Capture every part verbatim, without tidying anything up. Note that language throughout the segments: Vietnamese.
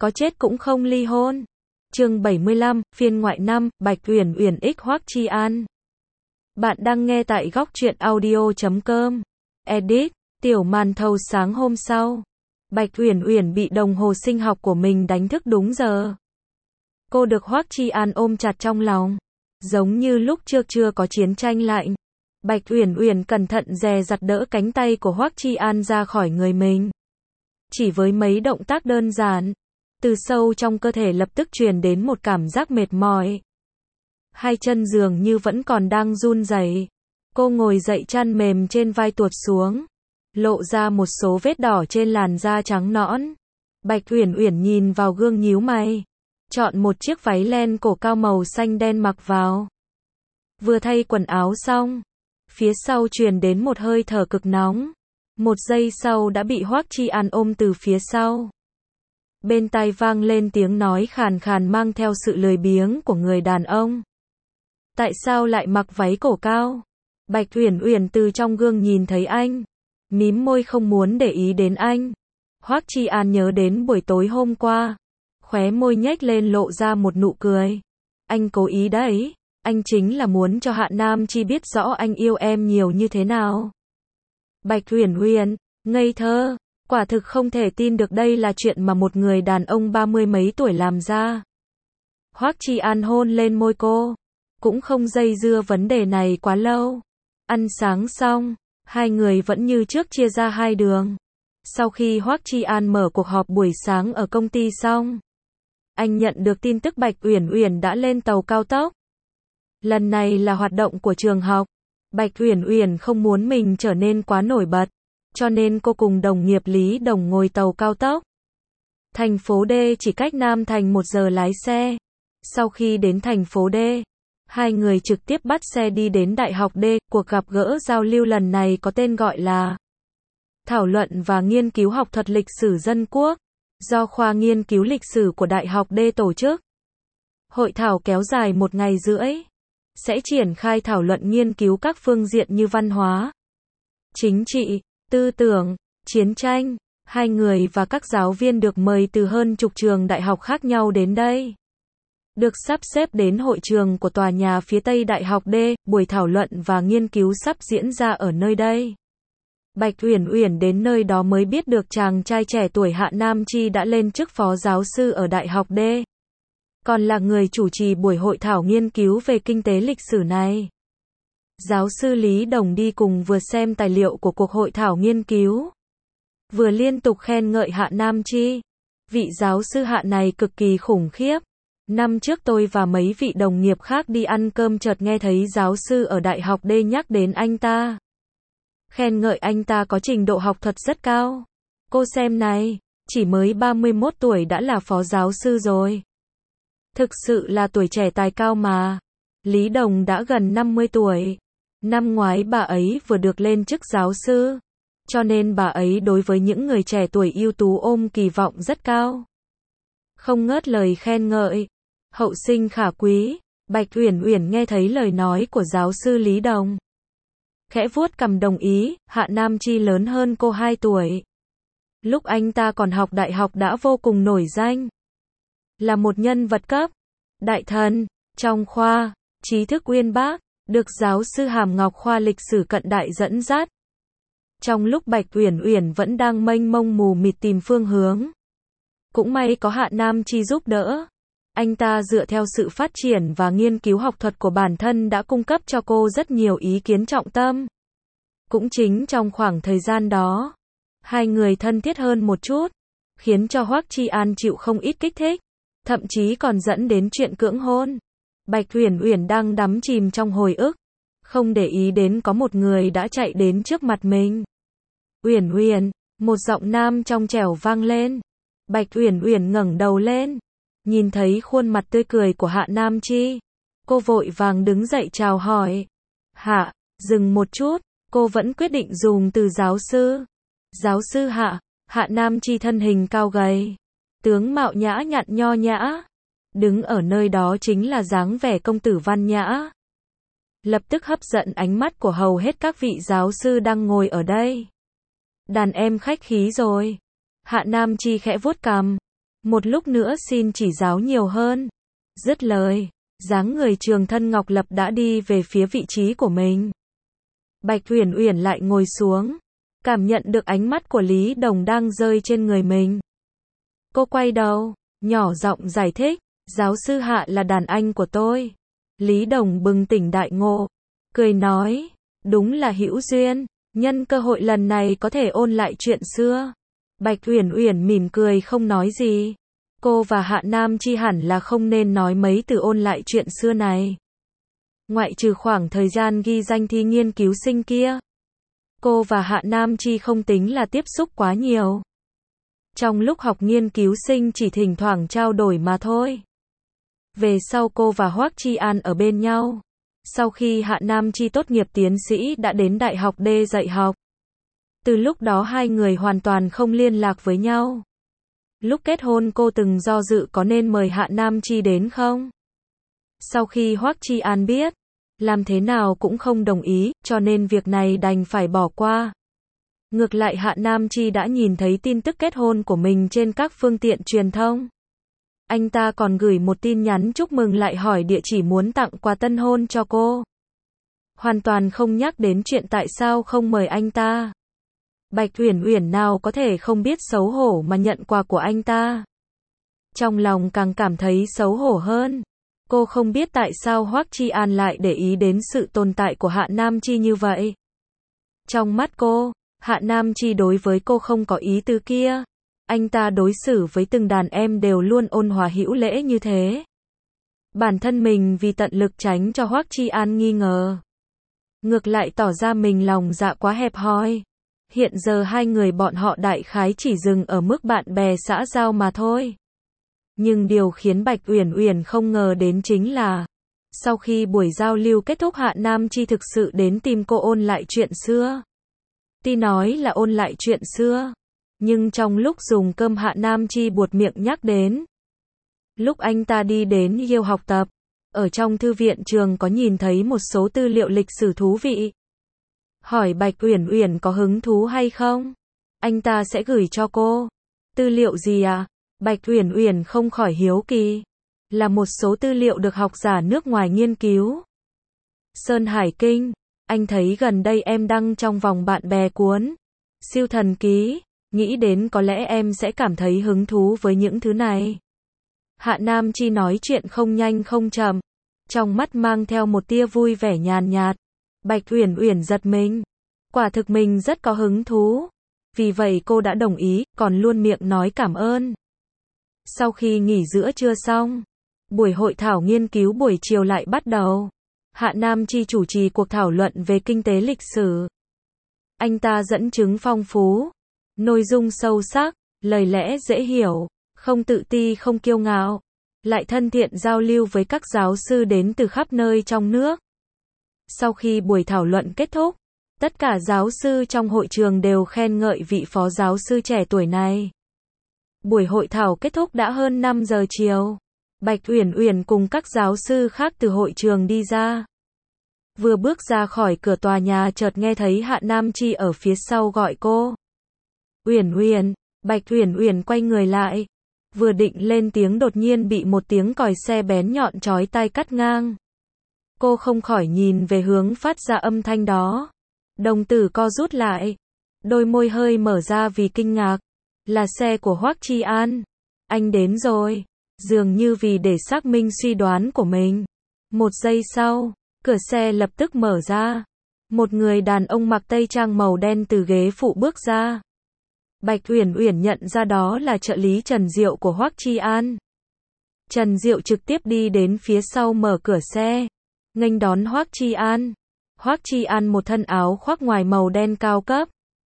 có chết cũng không ly hôn. Chương bảy mươi lăm, phiên ngoại năm, Bạch Uyển Uyển x Hoắc Chi An. Bạn đang nghe tại góc truyện audio chấm com. Edit, tiểu màn thầu sáng hôm sau. Bạch Uyển Uyển bị đồng hồ sinh học của mình đánh thức đúng giờ. Cô được Hoắc Chi An ôm chặt trong lòng. Giống như lúc trước chưa có chiến tranh lạnh. Bạch Uyển Uyển cẩn thận dè dặt đỡ cánh tay của Hoắc Chi An ra khỏi người mình. Chỉ với mấy động tác đơn giản, từ sâu trong cơ thể lập tức truyền đến một cảm giác mệt mỏi. Hai chân dường như vẫn còn đang run rẩy. Cô ngồi dậy, chăn mềm trên vai tuột xuống, lộ ra một số vết đỏ trên làn da trắng nõn. Bạch Uyển Uyển nhìn vào gương nhíu mày, chọn một chiếc váy len cổ cao màu xanh đen mặc vào. Vừa thay quần áo xong, phía sau truyền đến một hơi thở cực nóng. Một giây sau đã bị Hoắc Chi An ôm từ phía sau. Bên tai vang lên tiếng nói khàn khàn mang theo sự lười biếng của người đàn ông. Tại sao lại mặc váy cổ cao? Bạch Uyển Uyển từ trong gương nhìn thấy anh, mím môi không muốn để ý đến anh. Hoắc Chi An nhớ đến buổi tối hôm qua, khóe môi nhếch lên lộ ra một nụ cười. Anh cố ý đấy, anh chính là muốn cho Hạ Nam Chi biết rõ anh yêu em nhiều như thế nào. Bạch Uyển Uyển, ngây thơ, quả thực không thể tin được đây là chuyện mà một người đàn ông ba mươi mấy tuổi làm ra. Hoắc Chi An hôn lên môi cô, cũng không dây dưa vấn đề này quá lâu. Ăn sáng xong, hai người vẫn như trước chia ra hai đường. Sau khi Hoắc Chi An mở cuộc họp buổi sáng ở công ty xong, anh nhận được tin tức Bạch Uyển Uyển đã lên tàu cao tốc. Lần này là hoạt động của trường học. Bạch Uyển Uyển không muốn mình trở nên quá nổi bật, cho nên cô cùng đồng nghiệp Lý Đồng ngồi tàu cao tốc. Thành phố D chỉ cách Nam Thành một giờ lái xe. Sau khi đến thành phố D, hai người trực tiếp bắt xe đi đến Đại học D. Cuộc gặp gỡ giao lưu lần này có tên gọi là Thảo luận và nghiên cứu học thuật lịch sử dân quốc, do khoa nghiên cứu lịch sử của Đại học D tổ chức. Hội thảo kéo dài một ngày rưỡi, sẽ triển khai thảo luận nghiên cứu các phương diện như văn hóa, chính trị, tư tưởng, chiến tranh. Hai người và các giáo viên được mời từ hơn chục trường đại học khác nhau đến đây. Được sắp xếp đến hội trường của tòa nhà phía Tây Đại học D, buổi thảo luận và nghiên cứu sắp diễn ra ở nơi đây. Bạch Uyển Uyển đến nơi đó mới biết được chàng trai trẻ tuổi Hạ Nam Chi đã lên chức phó giáo sư ở Đại học D. Còn là người chủ trì buổi hội thảo nghiên cứu về kinh tế lịch sử này. Giáo sư Lý Đồng đi cùng vừa xem tài liệu của cuộc hội thảo nghiên cứu, vừa liên tục khen ngợi Hạ Nam Chi. Vị giáo sư Hạ này cực kỳ khủng khiếp. Năm trước tôi và mấy vị đồng nghiệp khác đi ăn cơm chợt nghe thấy giáo sư ở Đại học D nhắc đến anh ta. Khen ngợi anh ta có trình độ học thuật rất cao. Cô xem này, chỉ mới ba mươi mốt tuổi đã là phó giáo sư rồi. Thực sự là tuổi trẻ tài cao mà. Lý Đồng đã gần năm mươi tuổi. Năm ngoái bà ấy vừa được lên chức giáo sư, cho nên bà ấy đối với những người trẻ tuổi ưu tú ôm kỳ vọng rất cao. Không ngớt lời khen ngợi. Hậu sinh khả quý. Bạch Uyển Uyển nghe thấy lời nói của giáo sư Lý Đồng, khẽ vuốt cằm đồng ý. Hạ Nam Chi lớn hơn cô hai tuổi. Lúc anh ta còn học đại học đã vô cùng nổi danh. Là một nhân vật cấp đại thần trong khoa, trí thức uyên bác, được giáo sư Hàm Ngọc khoa lịch sử cận đại dẫn dắt. Trong lúc Bạch Uyển Uyển vẫn đang mênh mông mù mịt tìm phương hướng, cũng may có Hạ Nam Chi giúp đỡ. Anh ta dựa theo sự phát triển và nghiên cứu học thuật của bản thân đã cung cấp cho cô rất nhiều ý kiến trọng tâm. Cũng chính trong khoảng thời gian đó, hai người thân thiết hơn một chút, khiến cho Hoắc Chi An chịu không ít kích thích, thậm chí còn dẫn đến chuyện cưỡng hôn. Bạch Uyển Uyển đang đắm chìm trong hồi ức, không để ý đến có một người đã chạy đến trước mặt mình. Uyển Uyển, một giọng nam trong trẻo vang lên. Bạch Uyển Uyển ngẩng đầu lên, nhìn thấy khuôn mặt tươi cười của Hạ Nam Chi. Cô vội vàng đứng dậy chào hỏi. Hạ, dừng một chút, cô vẫn quyết định dùng từ giáo sư. Giáo sư Hạ. Hạ Nam Chi thân hình cao gầy, tướng mạo nhã nhặn nho nhã, đứng ở nơi đó chính là dáng vẻ công tử văn nhã. Lập tức hấp dẫn ánh mắt của hầu hết các vị giáo sư đang ngồi ở đây. Đàn em khách khí rồi. Hạ Nam Chi khẽ vuốt cằm. Một lúc nữa xin chỉ giáo nhiều hơn. Dứt lời, dáng người trường thân Ngọc Lập đã đi về phía vị trí của mình. Bạch Uyển Uyển lại ngồi xuống, cảm nhận được ánh mắt của Lý Đồng đang rơi trên người mình. Cô quay đầu, nhỏ giọng giải thích, giáo sư Hạ là đàn anh của tôi. Lý Đồng bừng tỉnh đại ngộ, cười nói, đúng là hữu duyên, nhân cơ hội lần này có thể ôn lại chuyện xưa. Bạch Uyển Uyển mỉm cười không nói gì. Cô và Hạ Nam Chi hẳn là không nên nói mấy từ ôn lại chuyện xưa này. Ngoại trừ khoảng thời gian ghi danh thi nghiên cứu sinh kia, cô và Hạ Nam Chi không tính là tiếp xúc quá nhiều. Trong lúc học nghiên cứu sinh chỉ thỉnh thoảng trao đổi mà thôi. Về sau cô và Hoắc Chi An ở bên nhau. Sau khi Hạ Nam Chi tốt nghiệp tiến sĩ đã đến Đại học D dạy học. Từ lúc đó hai người hoàn toàn không liên lạc với nhau. Lúc kết hôn cô từng do dự có nên mời Hạ Nam Chi đến không? Sau khi Hoắc Chi An biết, làm thế nào cũng không đồng ý, cho nên việc này đành phải bỏ qua. Ngược lại Hạ Nam Chi đã nhìn thấy tin tức kết hôn của mình trên các phương tiện truyền thông. Anh ta còn gửi một tin nhắn chúc mừng lại hỏi địa chỉ muốn tặng quà tân hôn cho cô. Hoàn toàn không nhắc đến chuyện tại sao không mời anh ta. Bạch Uyển Uyển nào có thể không biết xấu hổ mà nhận quà của anh ta. Trong lòng càng cảm thấy xấu hổ hơn. Cô không biết tại sao Hoắc Chi An lại để ý đến sự tồn tại của Hạ Nam Chi như vậy. Trong mắt cô, Hạ Nam Chi đối với cô không có ý tứ kia. Anh ta đối xử với từng đàn em đều luôn ôn hòa hữu lễ như thế. Bản thân mình vì tận lực tránh cho Hoắc Chi An nghi ngờ. Ngược lại tỏ ra mình lòng dạ quá hẹp hòi. Hiện giờ hai người bọn họ đại khái chỉ dừng ở mức bạn bè xã giao mà thôi. Nhưng điều khiến Bạch Uyển Uyển không ngờ đến chính là, sau khi buổi giao lưu kết thúc Hạ Nam Chi thực sự đến tìm cô ôn lại chuyện xưa. Tuy nói là ôn lại chuyện xưa, nhưng trong lúc dùng cơm Hạ Nam Chi buột miệng nhắc đến. Lúc anh ta đi đến Yale học tập, ở trong thư viện trường có nhìn thấy một số tư liệu lịch sử thú vị. Hỏi Bạch Uyển Uyển có hứng thú hay không? Anh ta sẽ gửi cho cô. Tư liệu gì à? Bạch Uyển Uyển không khỏi hiếu kỳ. Là một số tư liệu được học giả nước ngoài nghiên cứu. Sơn Hải Kinh, anh thấy gần đây em đăng trong vòng bạn bè cuốn Siêu Thần Ký, nghĩ đến có lẽ em sẽ cảm thấy hứng thú với những thứ này. Hạ Nam Chi nói chuyện không nhanh không chậm, trong mắt mang theo một tia vui vẻ nhàn nhạt. Bạch Uyển Uyển giật mình, quả thực mình rất có hứng thú. Vì vậy cô đã đồng ý, còn luôn miệng nói cảm ơn. Sau khi nghỉ giữa trưa xong, buổi hội thảo nghiên cứu buổi chiều lại bắt đầu. Hạ Nam Chi chủ trì cuộc thảo luận về kinh tế lịch sử. Anh ta dẫn chứng phong phú, nội dung sâu sắc, lời lẽ dễ hiểu, không tự ti không kiêu ngạo, lại thân thiện giao lưu với các giáo sư đến từ khắp nơi trong nước. Sau khi buổi thảo luận kết thúc, tất cả giáo sư trong hội trường đều khen ngợi vị phó giáo sư trẻ tuổi này. Buổi hội thảo kết thúc đã hơn năm giờ chiều. Bạch Uyển Uyển cùng các giáo sư khác từ hội trường đi ra. Vừa bước ra khỏi cửa tòa nhà chợt nghe thấy Hạ Nam Chi ở phía sau gọi cô. Uyển Uyển, Bạch Uyển Uyển quay người lại. Vừa định lên tiếng đột nhiên bị một tiếng còi xe bén nhọn chói tai cắt ngang. Cô không khỏi nhìn về hướng phát ra âm thanh đó. Đồng tử co rút lại. Đôi môi hơi mở ra vì kinh ngạc. Là xe của Hoắc Chi An. Anh đến rồi. Dường như vì để xác minh suy đoán của mình. Một giây sau, cửa xe lập tức mở ra. Một người đàn ông mặc tây trang màu đen từ ghế phụ bước ra. Bạch Uyển Uyển nhận ra đó là trợ lý Trần Diệu của Hoắc Chi An. Trần Diệu trực tiếp đi đến phía sau mở cửa xe, nghênh đón Hoắc Chi An. Hoắc Chi An một thân áo khoác ngoài màu đen cao cấp.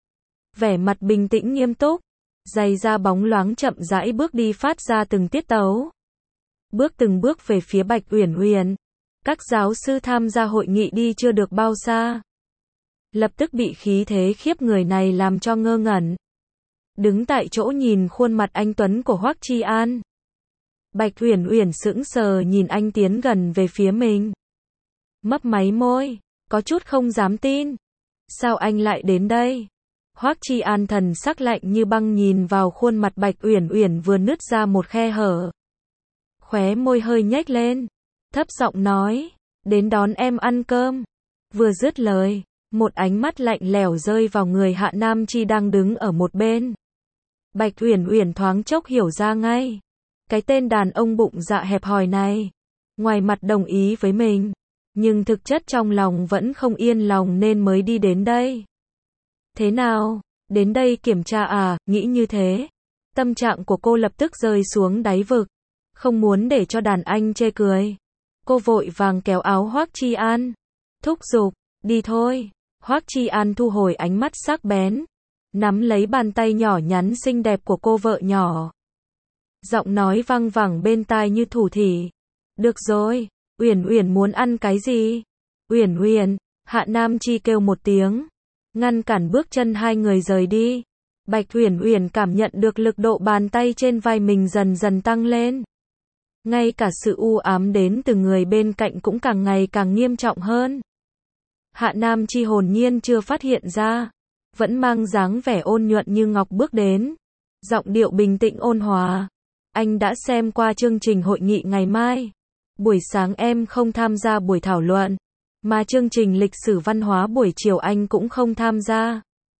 Vẻ mặt bình tĩnh nghiêm túc, giày da bóng loáng chậm rãi bước đi phát ra từng tiết tấu. Bước từng bước về phía Bạch Uyển Uyển. Các giáo sư tham gia hội nghị đi chưa được bao xa. Lập tức bị khí thế khiếp người này làm cho ngơ ngẩn. Đứng tại chỗ nhìn khuôn mặt anh tuấn của Hoắc Chi An. Bạch Uyển Uyển sững sờ nhìn anh tiến gần về phía mình. Mấp máy môi, có chút không dám tin. Sao anh lại đến đây? Hoắc Chi An thần sắc lạnh như băng nhìn vào khuôn mặt Bạch Uyển Uyển vừa nứt ra một khe hở. Khóe môi hơi nhếch lên, thấp giọng nói, đến đón em ăn cơm. Vừa dứt lời, một ánh mắt lạnh lẽo rơi vào người Hạ Nam Chi đang đứng ở một bên. Bạch Uyển Uyển thoáng chốc hiểu ra ngay. Cái tên đàn ông bụng dạ hẹp hòi này, ngoài mặt đồng ý với mình, nhưng thực chất trong lòng vẫn không yên lòng nên mới đi đến đây. Thế nào? Đến đây kiểm tra à? Nghĩ như thế, tâm trạng của cô lập tức rơi xuống đáy vực. Không muốn để cho đàn anh chê cười, cô vội vàng kéo áo Hoắc Chi An, thúc giục, đi thôi. Hoắc Chi An thu hồi ánh mắt sắc bén, nắm lấy bàn tay nhỏ nhắn xinh đẹp của cô vợ nhỏ. Giọng nói vang vẳng bên tai như thủ thỉ. Được rồi, Uyển Uyển muốn ăn cái gì? Uyển Uyển, Hạ Nam Chi kêu một tiếng, ngăn cản bước chân hai người rời đi. Bạch Uyển Uyển cảm nhận được lực độ bàn tay trên vai mình dần dần tăng lên. Ngay cả sự u ám đến từ người bên cạnh cũng càng ngày càng nghiêm trọng hơn. Hạ Nam Chi hồn nhiên chưa phát hiện ra, vẫn mang dáng vẻ ôn nhuận như ngọc bước đến, giọng điệu bình tĩnh ôn hòa. Anh đã xem qua chương trình hội nghị ngày mai. Buổi sáng em không tham gia buổi thảo luận, mà chương trình lịch sử văn hóa buổi chiều anh cũng không tham gia.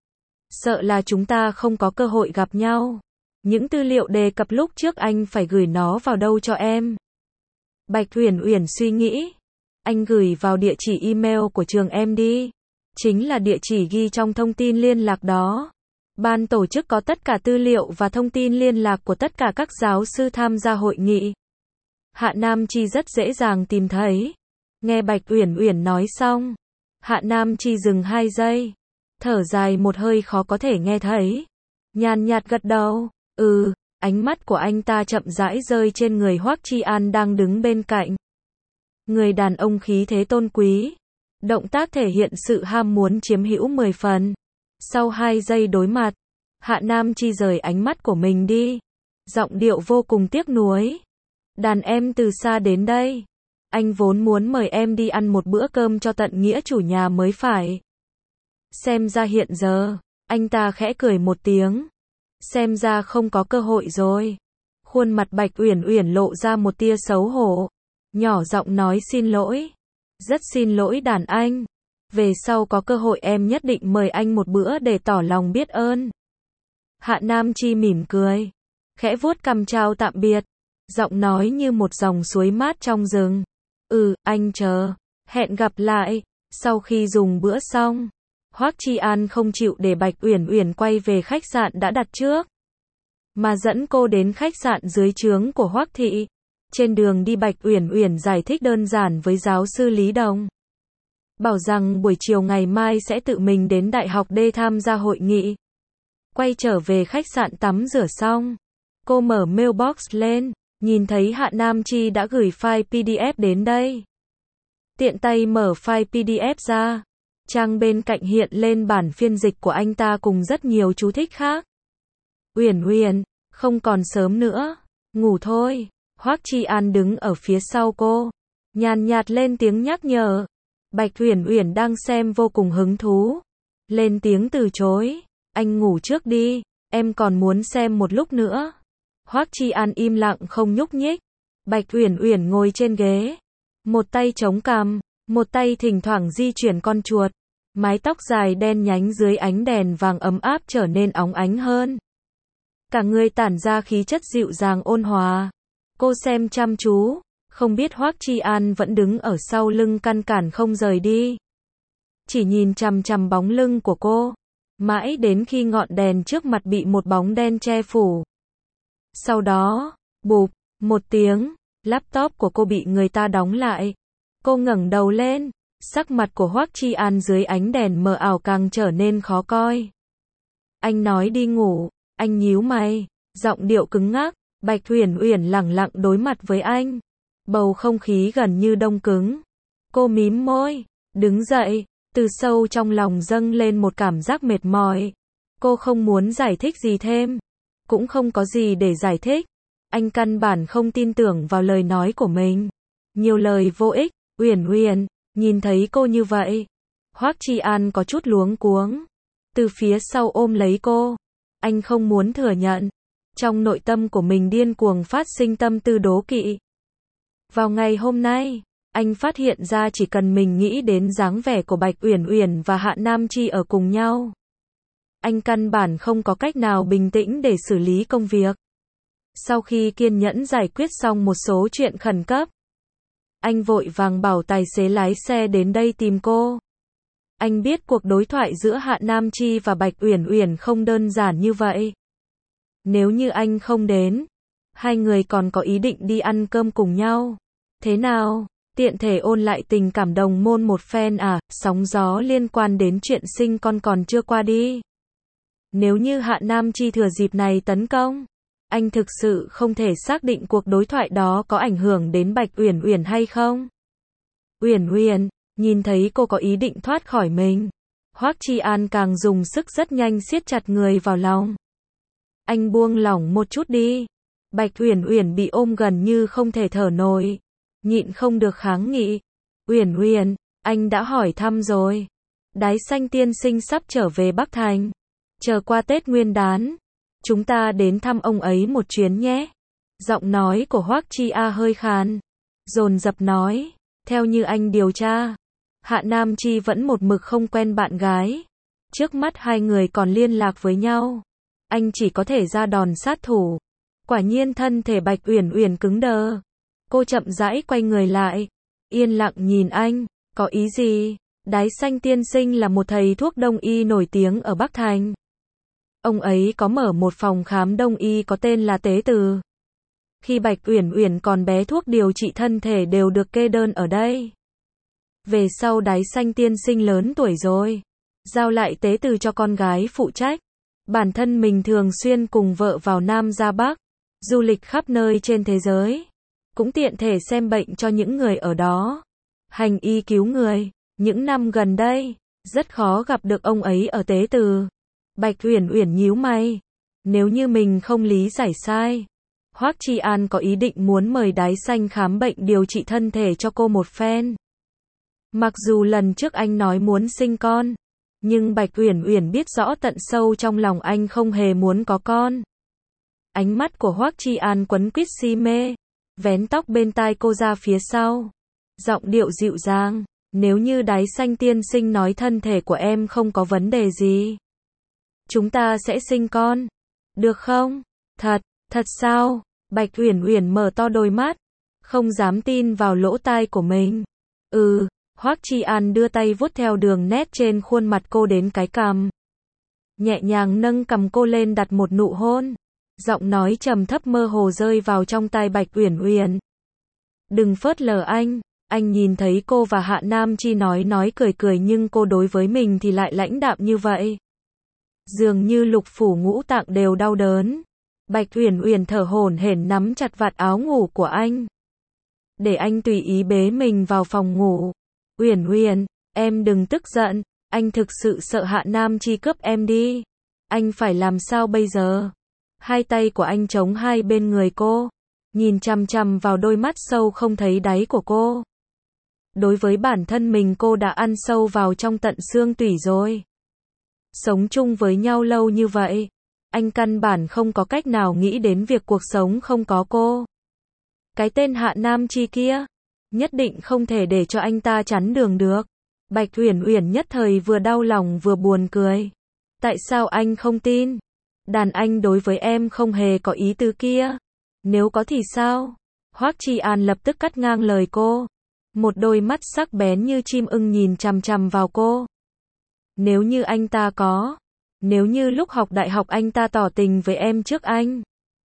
Sợ là chúng ta không có cơ hội gặp nhau. Những tư liệu đề cập lúc trước anh phải gửi nó vào đâu cho em? Bạch Uyển Uyển suy nghĩ. Anh gửi vào địa chỉ email của trường em đi. Chính là địa chỉ ghi trong thông tin liên lạc đó. Ban tổ chức có tất cả tư liệu và thông tin liên lạc của tất cả các giáo sư tham gia hội nghị. Hạ Nam Chi rất dễ dàng tìm thấy. Nghe Bạch Uyển Uyển nói xong, Hạ Nam Chi dừng hai giây, thở dài một hơi khó có thể nghe thấy, nhàn nhạt gật đầu. Ừ, ánh mắt của anh ta chậm rãi rơi trên người Hoắc Chi An đang đứng bên cạnh. Người đàn ông khí thế tôn quý, động tác thể hiện sự ham muốn chiếm hữu mười phần. Sau hai giây đối mặt, Hạ Nam Chi rời ánh mắt của mình đi, giọng điệu vô cùng tiếc nuối. Đàn em từ xa đến đây, anh vốn muốn mời em đi ăn một bữa cơm cho tận nghĩa chủ nhà mới phải. Xem ra hiện giờ, anh ta khẽ cười một tiếng. Xem ra không có cơ hội rồi. Khuôn mặt Bạch Uyển Uyển lộ ra một tia xấu hổ, nhỏ giọng nói xin lỗi. Rất xin lỗi đàn anh. Về sau có cơ hội em nhất định mời anh một bữa để tỏ lòng biết ơn. Hạ Nam Chi mỉm cười, khẽ vuốt cằm chào tạm biệt, giọng nói như một dòng suối mát trong rừng. Ừ, anh chờ. Hẹn gặp lại. Sau khi dùng bữa xong, Hoắc Chi An không chịu để Bạch Uyển Uyển quay về khách sạn đã đặt trước, mà dẫn cô đến khách sạn dưới trướng của Hoắc thị. Trên đường đi Bạch Uyển Uyển giải thích đơn giản với giáo sư Lý Đồng, bảo rằng buổi chiều ngày mai sẽ tự mình đến Đại học D tham gia hội nghị. Quay trở về khách sạn tắm rửa xong, cô mở mailbox lên, nhìn thấy Hạ Nam Chi đã gửi file pê đê ép đến đây. Tiện tay mở file pê đê ép ra, trang bên cạnh hiện lên bản phiên dịch của anh ta cùng rất nhiều chú thích khác. Uyển Uyển, không còn sớm nữa, ngủ thôi. Hoắc Chi An đứng ở phía sau cô, nhàn nhạt lên tiếng nhắc nhở. Bạch Uyển Uyển đang xem vô cùng hứng thú, lên tiếng từ chối. Anh ngủ trước đi, em còn muốn xem một lúc nữa. Hoắc Chi An im lặng không nhúc nhích. Bạch Uyển Uyển ngồi trên ghế, một tay chống cằm, một tay thỉnh thoảng di chuyển con chuột. Mái tóc dài đen nhánh dưới ánh đèn vàng ấm áp trở nên óng ánh hơn. Cả người tản ra khí chất dịu dàng ôn hòa. Cô xem chăm chú, không biết Hoắc Chi An vẫn đứng ở sau lưng căn cản không rời đi. Chỉ nhìn chằm chằm bóng lưng của cô, mãi đến khi ngọn đèn trước mặt bị một bóng đen che phủ. Sau đó, bụp, một tiếng, laptop của cô bị người ta đóng lại. Cô ngẩng đầu lên, sắc mặt của Hoắc Chi An dưới ánh đèn mờ ảo càng trở nên khó coi. Anh nói đi ngủ, anh nhíu mày, giọng điệu cứng ngắc. Bạch Uyển Uyển lẳng lặng đối mặt với anh, bầu không khí gần như đông cứng. Cô mím môi, đứng dậy, từ sâu trong lòng dâng lên một cảm giác mệt mỏi. Cô không muốn giải thích gì thêm, cũng không có gì để giải thích. Anh căn bản không tin tưởng vào lời nói của mình, nhiều lời vô ích. Uyển Uyển, nhìn thấy cô như vậy, Hoắc Chi An có chút luống cuống. từ phía sau ôm lấy cô. Anh không muốn thừa nhận. Trong nội tâm của mình điên cuồng phát sinh tâm tư đố kỵ. Vào ngày hôm nay, anh phát hiện ra chỉ cần mình nghĩ đến dáng vẻ của Bạch Uyển Uyển và Hạ Nam Chi ở cùng nhau, anh căn bản không có cách nào bình tĩnh để xử lý công việc. Sau khi kiên nhẫn giải quyết xong một số chuyện khẩn cấp, anh vội vàng bảo tài xế lái xe đến đây tìm cô. Anh biết cuộc đối thoại giữa Hạ Nam Chi và Bạch Uyển Uyển không đơn giản như vậy. Nếu như anh không đến, hai người còn có ý định đi ăn cơm cùng nhau. Thế nào? Tiện thể ôn lại tình cảm đồng môn một phen à, sóng gió liên quan đến chuyện sinh con còn chưa qua đi. Nếu như Hạ Nam Chi thừa dịp này tấn công, anh thực sự không thể xác định cuộc đối thoại đó có ảnh hưởng đến Bạch Uyển Uyển hay không. Uyển Uyển, nhìn thấy cô có ý định thoát khỏi mình, Hoắc Chi An càng dùng sức rất nhanh siết chặt người vào lòng. Anh buông lỏng một chút đi. Bạch Uyển Uyển bị ôm gần như không thể thở nổi, nhịn không được kháng nghị. Uyển Uyển, anh đã hỏi thăm rồi. Đái Xanh tiên sinh sắp trở về Bắc Thành. Chờ qua Tết Nguyên đán, chúng ta đến thăm ông ấy một chuyến nhé. Giọng nói của Hoắc Chi A hơi khàn, dồn dập nói, theo như anh điều tra, Hạ Nam Chi vẫn một mực không quen bạn gái. Trước mắt hai người còn liên lạc với nhau. Anh chỉ có thể ra đòn sát thủ. Quả nhiên thân thể Bạch Uyển Uyển cứng đờ. Cô chậm rãi quay người lại, yên lặng nhìn anh, có ý gì? Đái Xanh tiên sinh là một thầy thuốc đông y nổi tiếng ở Bắc Thành. Ông ấy có mở một phòng khám đông y có tên là Tế Từ. Khi Bạch Uyển Uyển còn bé thuốc điều trị thân thể đều được kê đơn ở đây. Về sau Đái Xanh tiên sinh lớn tuổi rồi, giao lại Tế Từ cho con gái phụ trách. Bản thân mình thường xuyên cùng vợ vào Nam ra Bắc, du lịch khắp nơi trên thế giới, cũng tiện thể xem bệnh cho những người ở đó. Hành y cứu người, những năm gần đây, rất khó gặp được ông ấy ở Tế Từ. Bạch Uyển Uyển nhíu mày, nếu như mình không lý giải sai, Hoắc Chi An có ý định muốn mời Đái Xanh khám bệnh điều trị thân thể cho cô một phen. Mặc dù lần trước anh nói muốn sinh con, nhưng Bạch Uyển Uyển biết rõ tận sâu trong lòng anh không hề muốn có con. Ánh mắt của Hoắc Chi An quấn quýt si mê, vén tóc bên tai cô ra phía sau, giọng điệu dịu dàng, nếu như Đái Xanh tiên sinh nói thân thể của em không có vấn đề gì, chúng ta sẽ sinh con, được không? Thật, thật sao? Bạch Uyển Uyển mở to đôi mắt, không dám tin vào lỗ tai của mình. Ừ. Hoắc Chi An đưa tay vuốt theo đường nét trên khuôn mặt cô đến cái cằm, nhẹ nhàng nâng cằm cô lên đặt một nụ hôn. Giọng nói trầm thấp mơ hồ rơi vào trong tai Bạch Uyển Uyển. Đừng phớt lờ anh, anh nhìn thấy cô và Hạ Nam Chi nói nói cười cười nhưng cô đối với mình thì lại lãnh đạm như vậy. Dường như lục phủ ngũ tạng đều đau đớn. Bạch Uyển Uyển thở hổn hển nắm chặt vạt áo ngủ của anh, để anh tùy ý bế mình vào phòng ngủ. Uyển Uyển, em đừng tức giận, anh thực sự sợ Hạ Nam Chi cướp em đi. Anh phải làm sao bây giờ? Hai tay của anh chống hai bên người cô, nhìn chằm chằm vào đôi mắt sâu không thấy đáy của cô. Đối với bản thân mình cô đã ăn sâu vào trong tận xương tủy rồi. Sống chung với nhau lâu như vậy, anh căn bản không có cách nào nghĩ đến việc cuộc sống không có cô. Cái tên Hạ Nam Chi kia, nhất định không thể để cho anh ta chắn đường được. Bạch Uyển Uyển nhất thời vừa đau lòng vừa buồn cười. Tại sao anh không tin? Đàn anh đối với em không hề có ý tứ kia. Nếu có thì sao? Hoắc Chi An lập tức cắt ngang lời cô. Một đôi mắt sắc bén như chim ưng nhìn chằm chằm vào cô. Nếu như anh ta có, nếu như lúc học đại học anh ta tỏ tình với em trước anh,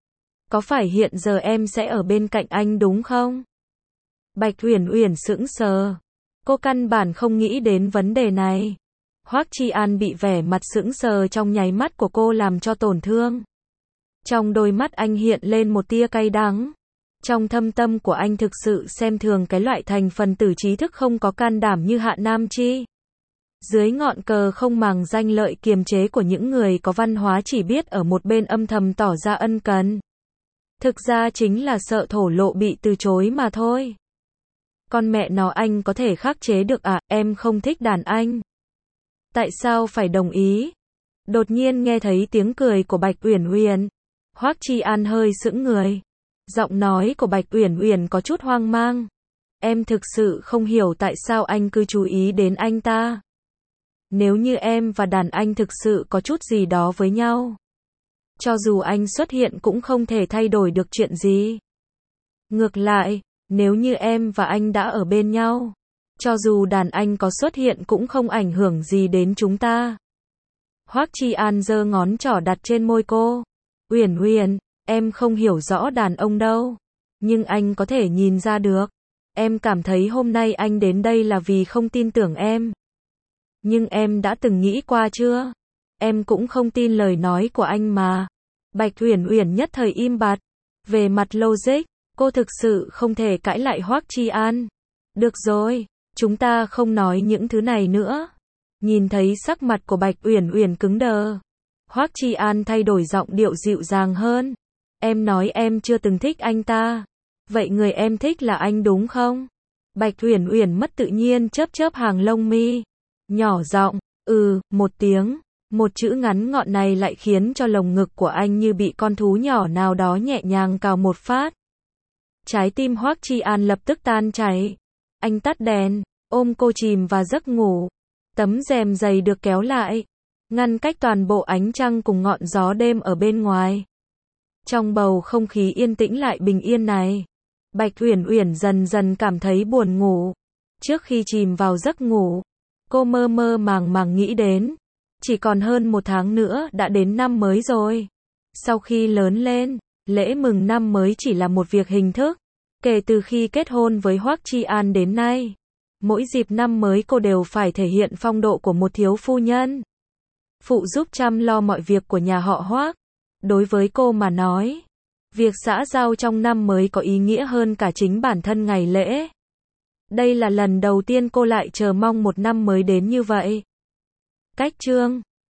có phải hiện giờ em sẽ ở bên cạnh anh đúng không? Bạch Uyển Uyển sững sờ. Cô căn bản không nghĩ đến vấn đề này. Hoắc Chi An bị vẻ mặt sững sờ trong nháy mắt của cô làm cho tổn thương. Trong đôi mắt anh hiện lên một tia cay đắng. Trong thâm tâm của anh thực sự xem thường cái loại thành phần tử trí thức không có can đảm như Hạ Nam Chi. Dưới ngọn cờ không màng danh lợi kiềm chế của những người có văn hóa chỉ biết ở một bên âm thầm tỏ ra ân cần. Thực ra chính là sợ thổ lộ bị từ chối mà thôi. Con mẹ nó anh có thể khắc chế được à, em không thích đàn anh. Tại sao phải đồng ý? Đột nhiên nghe thấy tiếng cười của Bạch Uyển Uyển. Hoắc Chi An hơi sững người. Giọng nói của Bạch Uyển Uyển có chút hoang mang. Em thực sự không hiểu tại sao anh cứ chú ý đến anh ta. Nếu như em và đàn anh thực sự có chút gì đó với nhau, cho dù anh xuất hiện cũng không thể thay đổi được chuyện gì. Ngược lại, nếu như em và anh đã ở bên nhau, cho dù đàn anh có xuất hiện cũng không ảnh hưởng gì đến chúng ta. Hoắc Chi An giơ ngón trỏ đặt trên môi cô. Uyển Uyển, em không hiểu rõ đàn ông đâu, nhưng anh có thể nhìn ra được. Em cảm thấy hôm nay anh đến đây là vì không tin tưởng em. Nhưng em đã từng nghĩ qua chưa? Em cũng không tin lời nói của anh mà. Bạch Uyển Uyển nhất thời im bặt. Về mặt logic, cô thực sự không thể cãi lại Hoắc Chi An. Được rồi, chúng ta không nói những thứ này nữa. Nhìn thấy sắc mặt của Bạch Uyển Uyển cứng đờ, Hoắc Chi An thay đổi giọng điệu dịu dàng hơn. Em nói em chưa từng thích anh ta. Vậy người em thích là anh đúng không? Bạch Uyển Uyển mất tự nhiên chớp chớp hàng lông mi. Nhỏ giọng, ừ, một tiếng. Một chữ ngắn gọn này lại khiến cho lồng ngực của anh như bị con thú nhỏ nào đó nhẹ nhàng cào một phát. Trái tim Hoắc Chi An lập tức tan chảy. Anh tắt đèn, ôm cô chìm vào giấc ngủ. Tấm rèm dày được kéo lại, ngăn cách toàn bộ ánh trăng cùng ngọn gió đêm ở bên ngoài. Trong bầu không khí yên tĩnh lại bình yên này, Bạch Uyển Uyển dần dần cảm thấy buồn ngủ. Trước khi chìm vào giấc ngủ, cô mơ mơ màng màng nghĩ đến, chỉ còn hơn một tháng nữa đã đến năm mới rồi. Sau khi lớn lên, lễ mừng năm mới chỉ là một việc hình thức. Kể từ khi kết hôn với Hoắc Chi An đến nay, mỗi dịp năm mới cô đều phải thể hiện phong độ của một thiếu phu nhân, phụ giúp chăm lo mọi việc của nhà họ Hoắc. Đối với cô mà nói, việc xã giao trong năm mới có ý nghĩa hơn cả chính bản thân ngày lễ. Đây là lần đầu tiên cô lại chờ mong một năm mới đến như vậy. Cách chương